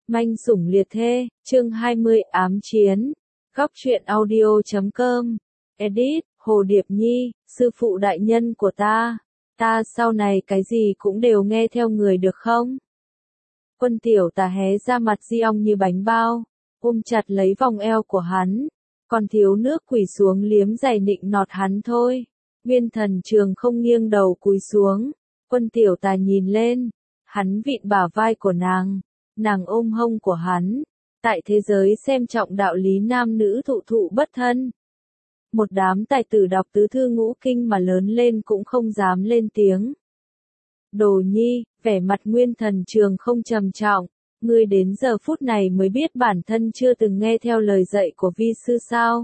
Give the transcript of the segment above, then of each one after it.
Manh sủng liệt thê, chương 20 ám chiến. Góc truyện audio.com. Edit, Hồ Điệp Nhi, sư phụ đại nhân của ta sau này cái gì cũng đều nghe theo người được không? Quân tiểu tà hé ra mặt di ong như bánh bao, ôm chặt lấy vòng eo của hắn, còn thiếu nước quỳ xuống liếm giày nịnh nọt hắn thôi. Nguyên Thần Trường không nghiêng đầu cúi xuống, quân tiểu tà nhìn lên, hắn vịn bả vai của nàng ôm hông của hắn. Tại thế giới xem trọng đạo lý nam nữ thụ thụ bất thân. Một đám tài tử đọc tứ thư ngũ kinh mà lớn lên cũng không dám lên tiếng. Đồ Nhi, vẻ mặt Nguyên Thần Trường không trầm trọng, ngươi đến giờ phút này mới biết bản thân chưa từng nghe theo lời dạy của vi sư sao?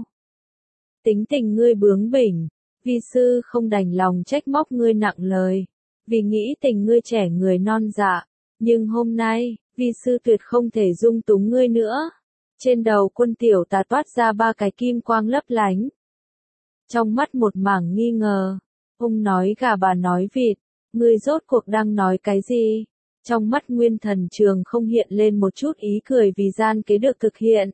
Tính tình ngươi bướng bỉnh, vi sư không đành lòng trách móc ngươi nặng lời, vì nghĩ tình ngươi trẻ người non dạ, nhưng hôm nay, vi sư tuyệt không thể dung túng ngươi nữa. Trên đầu quân tiểu tà toát ra ba cái kim quang lấp lánh. Trong mắt một mảng nghi ngờ, ông nói gà bà nói vịt, ngươi rốt cuộc đang nói cái gì? Trong mắt Nguyên Thần Trường không hiện lên một chút ý cười vì gian kế được thực hiện.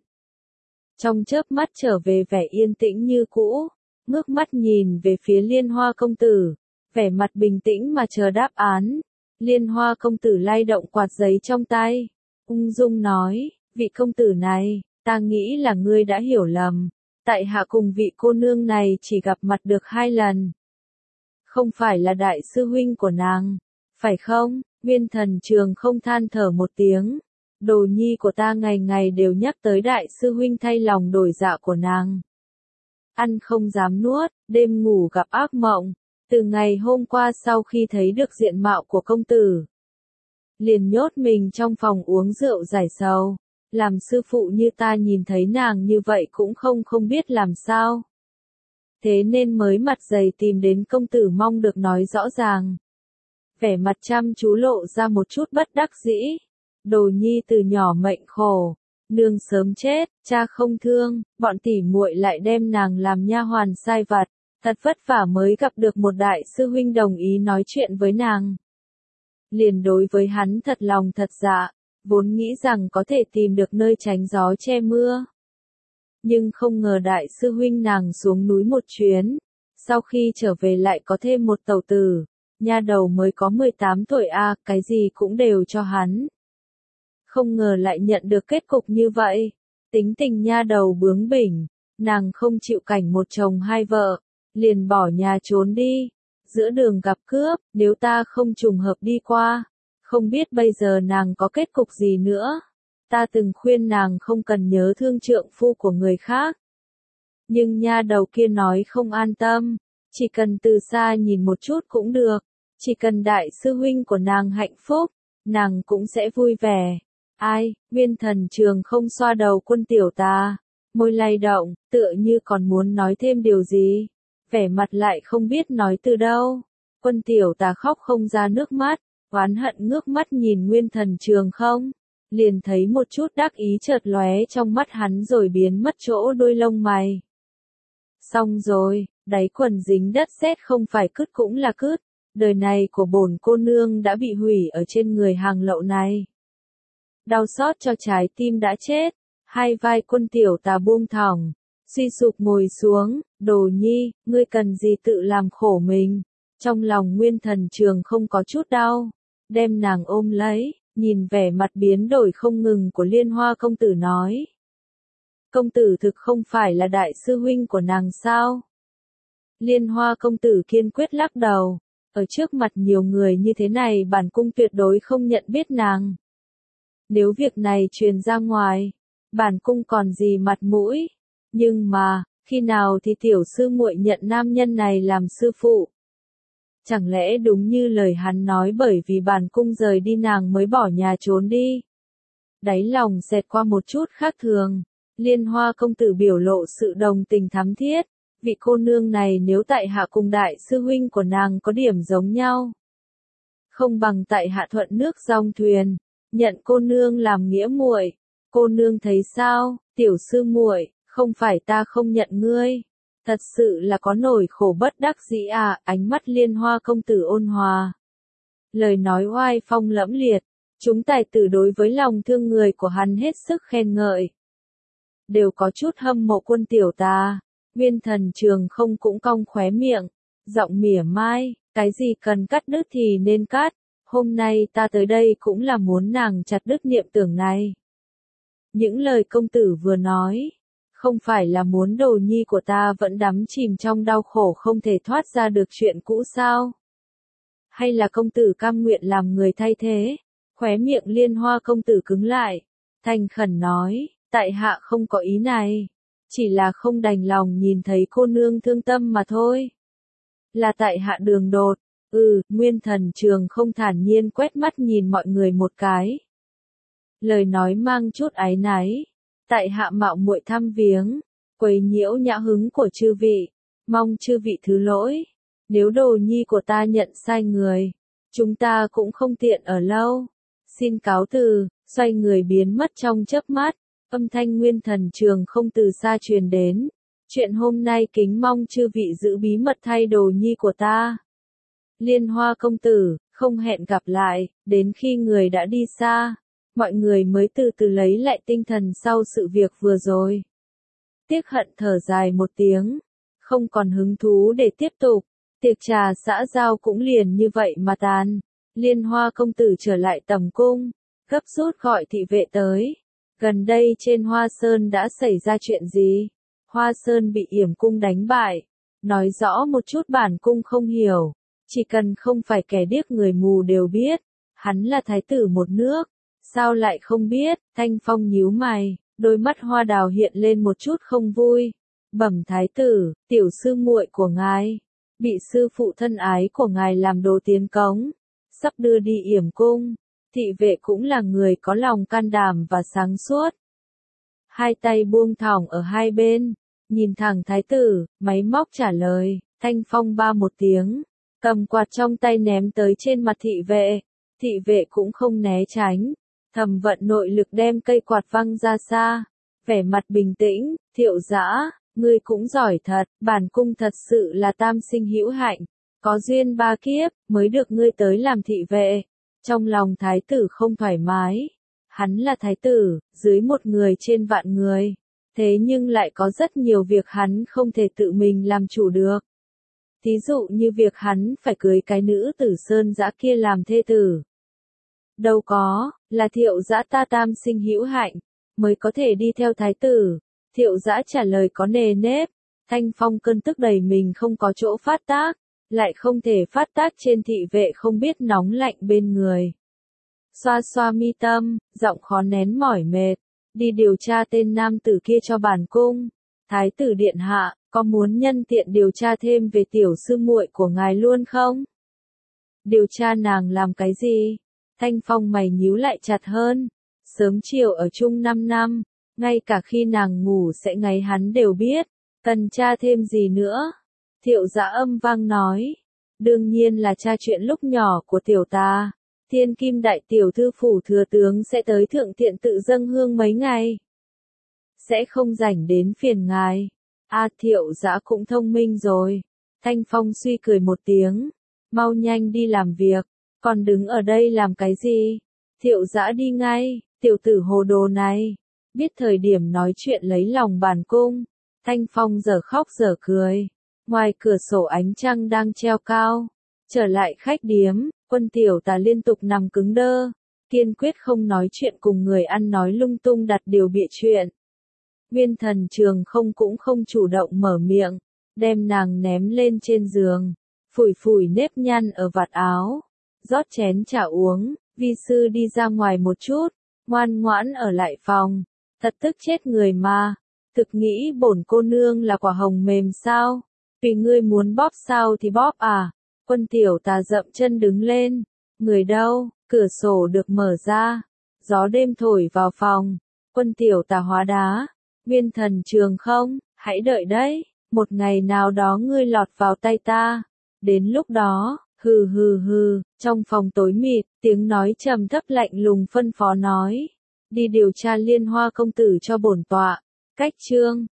Trong chớp mắt trở về vẻ yên tĩnh như cũ, ngước mắt nhìn về phía Liên Hoa công tử, vẻ mặt bình tĩnh mà chờ đáp án. Liên Hoa công tử lay động quạt giấy trong tay, ung dung nói, vị công tử này, ta nghĩ là ngươi đã hiểu lầm, tại hạ cùng vị cô nương này chỉ gặp mặt được 2 lần. Không phải là đại sư huynh của nàng, phải không? Nguyên Thần Trường không than thở một tiếng, Đồ Nhi của ta ngày ngày đều nhắc tới đại sư huynh thay lòng đổi dạ của nàng. Ăn không dám nuốt, đêm ngủ gặp ác mộng. Từ ngày hôm qua sau khi thấy được diện mạo của công tử, liền nhốt mình trong phòng uống rượu giải sầu. Làm sư phụ như ta nhìn thấy nàng như vậy cũng không biết làm sao. Thế nên mới mặt dày tìm đến công tử mong được nói rõ ràng. Vẻ mặt chăm chú lộ ra một chút bất đắc dĩ. Đồ Nhi từ nhỏ mệnh khổ, nương sớm chết, cha không thương, bọn tỉ muội lại đem nàng làm nha hoàn sai vặt. Thật vất vả mới gặp được một đại sư huynh đồng ý nói chuyện với nàng. Liền đối với hắn thật lòng thật dạ, vốn nghĩ rằng có thể tìm được nơi tránh gió che mưa. Nhưng không ngờ đại sư huynh nàng xuống núi một chuyến, sau khi trở về lại có thêm một tẩu tử, nha đầu mới có 18 tuổi cái gì cũng đều cho hắn. Không ngờ lại nhận được kết cục như vậy, tính tình nha đầu bướng bỉnh, nàng không chịu cảnh một chồng 2 vợ. Liền bỏ nhà trốn đi, giữa đường gặp cướp, nếu ta không trùng hợp đi qua, không biết bây giờ nàng có kết cục gì nữa. Ta từng khuyên nàng không cần nhớ thương trượng phu của người khác. Nhưng nha đầu kia nói không an tâm, chỉ cần từ xa nhìn một chút cũng được, chỉ cần đại sư huynh của nàng hạnh phúc, nàng cũng sẽ vui vẻ. Ai, Nguyên Thần Trường không xoa đầu quân tiểu tà, môi lay động, tựa như còn muốn nói thêm điều gì. Vẻ mặt lại không biết nói từ đâu. Quân tiểu tà khóc không ra nước mắt, oán hận ngước mắt nhìn Nguyên Thần Trường không, liền thấy một chút đắc ý chợt lóe trong mắt hắn rồi biến mất chỗ đôi lông mày. Xong rồi, đáy quần dính đất sét không phải cứt cũng là cứt, đời này của bổn cô nương đã bị hủy ở trên người hàng lậu này. Đau xót cho trái tim đã chết, hai vai quân tiểu tà buông thõng. Suy sụp ngồi xuống, Đồ Nhi, ngươi cần gì tự làm khổ mình. Trong lòng Nguyên Thần Trường không có chút đau, đem nàng ôm lấy, nhìn vẻ mặt biến đổi không ngừng của Liên Hoa công tử nói. Công tử thực không phải là đại sư huynh của nàng sao? Liên Hoa công tử kiên quyết lắc đầu, ở trước mặt nhiều người như thế này bản cung tuyệt đối không nhận biết nàng. Nếu việc này truyền ra ngoài, bản cung còn gì mặt mũi? Nhưng mà, khi nào thì tiểu sư muội nhận nam nhân này làm sư phụ? Chẳng lẽ đúng như lời hắn nói bởi vì bản cung rời đi nàng mới bỏ nhà trốn đi? Đáy lòng xẹt qua một chút khác thường, Liên Hoa công tử biểu lộ sự đồng tình thắm thiết, vị cô nương này nếu tại hạ cùng đại sư huynh của nàng có điểm giống nhau. Không bằng tại hạ thuận nước dòng thuyền, nhận cô nương làm nghĩa muội. Cô nương thấy sao, tiểu sư muội? Không phải ta không nhận ngươi, thật sự là có nỗi khổ bất đắc dĩ ánh mắt Liên Hoa công tử ôn hòa. Lời nói oai phong lẫm liệt, Chúng tài tử đối với lòng thương người của hắn hết sức khen ngợi. Đều có chút hâm mộ Quân tiểu ta. Nguyên Thần Trường không cũng cong khóe miệng, giọng mỉa mai, cái gì cần cắt đứt thì nên cắt, hôm nay ta tới đây cũng là muốn nàng chặt đứt niệm tưởng này. Những lời công tử vừa nói, không phải là muốn đồ nhi của ta vẫn đắm chìm trong đau khổ không thể thoát ra được chuyện cũ sao? Hay là công tử cam nguyện làm người thay thế? Khóe miệng Liên Hoa công tử cứng lại, thành khẩn nói, tại hạ không có ý này, chỉ là không đành lòng nhìn thấy cô nương thương tâm mà thôi. Là tại hạ đường đột, Nguyên Thần Trường không thản nhiên quét mắt nhìn mọi người một cái. Lời nói mang chút áy náy, tại hạ mạo muội thăm viếng, quấy nhiễu nhã hứng của chư vị, mong chư vị thứ lỗi, nếu đồ nhi của ta nhận sai người, chúng ta cũng không tiện ở lâu, xin cáo từ, xoay người biến mất trong chớp mắt, âm thanh Nguyên Thần Trường không từ xa truyền đến, chuyện hôm nay kính mong chư vị giữ bí mật thay đồ nhi của ta. Liên Hoa công tử, không hẹn gặp lại, đến khi người đã đi xa, mọi người mới từ từ lấy lại tinh thần sau sự việc vừa rồi. Tiếc hận thở dài một tiếng, không còn hứng thú để tiếp tục, tiệc trà xã giao cũng liền như vậy mà tàn. Liên Hoa công tử trở lại tầm cung, gấp rút gọi thị vệ tới. Gần đây trên Hoa Sơn đã xảy ra chuyện gì? Hoa Sơn bị Yểm cung đánh bại, nói rõ một chút bản cung không hiểu, chỉ cần không phải kẻ điếc người mù đều biết, hắn là thái tử một nước, sao lại không biết? Thanh Phong nhíu mày, đôi mắt hoa đào hiện lên một chút không vui. Bẩm thái tử, tiểu sư muội của ngài, bị sư phụ thân ái của ngài làm đồ tiến cống, sắp đưa đi Yểm cung. Thị vệ cũng là người có lòng can đảm và sáng suốt. Hai tay buông thõng ở hai bên, nhìn thẳng thái tử, máy móc trả lời, Thanh Phong ba một tiếng, cầm quạt trong tay ném tới trên mặt thị vệ. Thị vệ cũng không né tránh, thầm vận nội lực đem cây quạt văng ra xa, vẻ mặt bình tĩnh, Thiệu Dã, ngươi cũng giỏi thật, bản cung thật sự là tam sinh hữu hạnh, có duyên ba kiếp, mới được ngươi tới làm thị vệ. Trong lòng thái tử không thoải mái, hắn là thái tử, dưới một người trên vạn người, thế nhưng lại có rất nhiều việc hắn không thể tự mình làm chủ được. Thí dụ như việc hắn phải cưới cái nữ tử Sơn Dã kia làm thê tử. Đâu có, là Thiệu Dã ta tam sinh hữu hạnh, mới có thể đi theo thái tử. Thiệu Dã trả lời có nề nếp, Thanh Phong cơn tức đầy mình không có chỗ phát tác, lại không thể phát tác trên thị vệ không biết nóng lạnh bên người. Xoa xoa mi tâm, giọng khó nén mỏi mệt, đi điều tra tên nam tử kia cho bản cung. Thái tử điện hạ, có muốn nhân tiện điều tra thêm về tiểu sư muội của ngài luôn không? Điều tra nàng làm cái gì? Thanh Phong mày nhíu lại chặt hơn. Sớm chiều ở chung 5 năm, ngay cả khi nàng ngủ sẽ ngáy hắn đều biết. Cần tra thêm gì nữa? Thiệu Dã âm vang nói. Đương nhiên là tra chuyện lúc nhỏ của tiểu ta. Thiên Kim đại tiểu thư phủ thừa tướng sẽ tới thượng tiện tự dâng hương mấy ngày. Sẽ không rảnh đến phiền ngài. Thiệu Dã cũng thông minh rồi. Thanh Phong suy cười một tiếng. Mau nhanh đi làm việc. Còn đứng ở đây làm cái gì? Thiệu Dã đi ngay. Tiểu tử hồ đồ này. Biết thời điểm nói chuyện lấy lòng bản cung. Thanh Phong giờ khóc giờ cười. Ngoài cửa sổ ánh trăng đang treo cao. Trở lại khách điếm, Quân tiểu ta liên tục nằm cứng đơ. Kiên quyết không nói chuyện cùng người ăn nói lung tung đặt điều bịa chuyện. Nguyên Thần Trường không cũng không chủ động mở miệng. Đem nàng ném lên trên giường. Phủi phủi nếp nhăn ở vạt áo. Rót chén trà uống, vi sư đi ra ngoài một chút. Ngoan ngoãn ở lại phòng. Thật tức chết người mà. Thực nghĩ bổn cô nương là quả hồng mềm sao? Vì ngươi muốn bóp sao thì bóp à? Quân tiểu tà dậm chân đứng lên. Người đâu? Cửa sổ được mở ra. Gió đêm thổi vào phòng. Quân tiểu tà hóa đá. Nguyên Thần Trường không? Hãy đợi đấy. Một ngày nào đó ngươi lọt vào tay ta. Đến lúc đó, hừ hừ hừ, trong phòng tối mịt, tiếng nói trầm thấp lạnh lùng phân phó nói. Đi điều tra Liên Hoa công tử cho bổn tọa. Cách chương